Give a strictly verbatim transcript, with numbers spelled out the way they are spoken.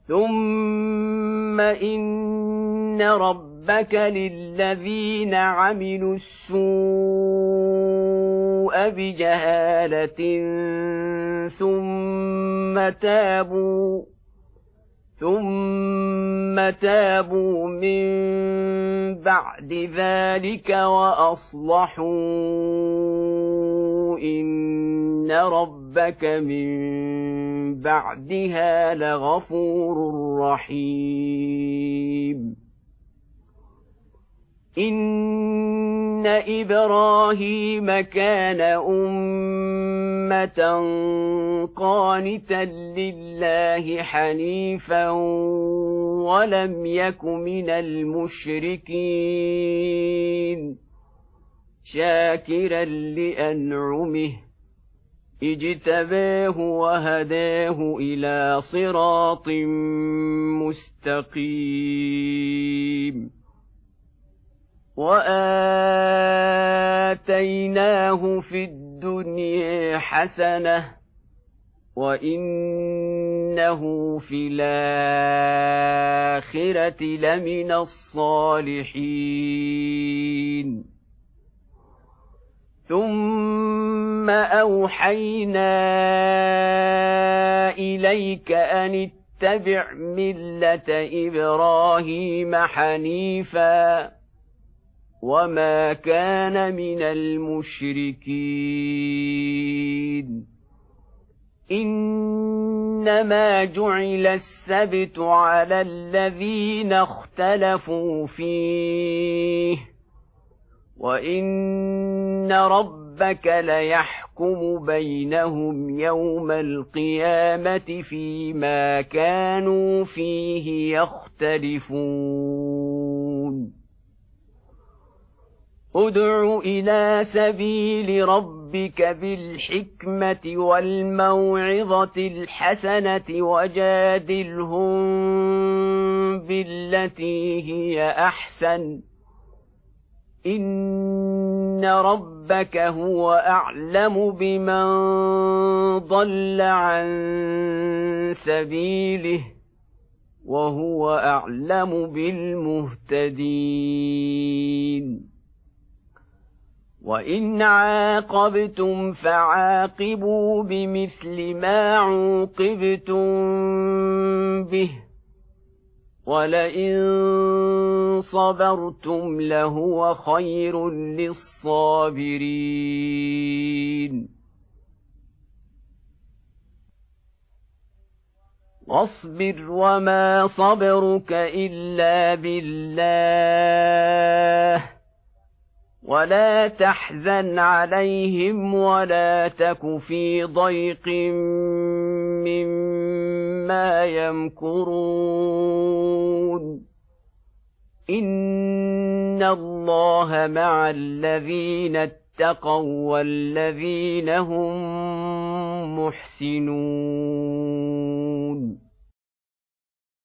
ثم إن ربك للذين عملوا السوء بجهالة ثم تابوا ثم تابوا من بعد ذلك وأصلحوا إن ربك من بعدها لغفور رحيم إن إبراهيم كان أمة قانتا لله حنيفا ولم يك من المشركين شاكرا لأنعمه اجتباه وهداه إلى صراط مستقيم وآتيناه في الدنيا حسنة وإنه في الآخرة لمن الصالحين ثم أوحينا إليك أن اتبع ملة إبراهيم حنيفا وما كان من المشركين إنما جعل السبت على الذين اختلفوا فيه وإن ربك ليحكم بينهم يوم القيامة فيما كانوا فيه يختلفون ادع إلى سبيل ربك بالحكمة والموعظة الحسنة وجادلهم بالتي هي أحسن إن ربك هو أعلم بمن ضل عن سبيله وهو أعلم بالمهتدين وإن عاقبتم فعاقبوا بمثل ما عوقبتم به ولئن صبرتم لهو خير للصابرين واصبر وما صبرك إلا بالله ولا تحزن عليهم ولا تك في ضيق مما يمكرون إن الله مع الذين اتقوا والذين هم محسنون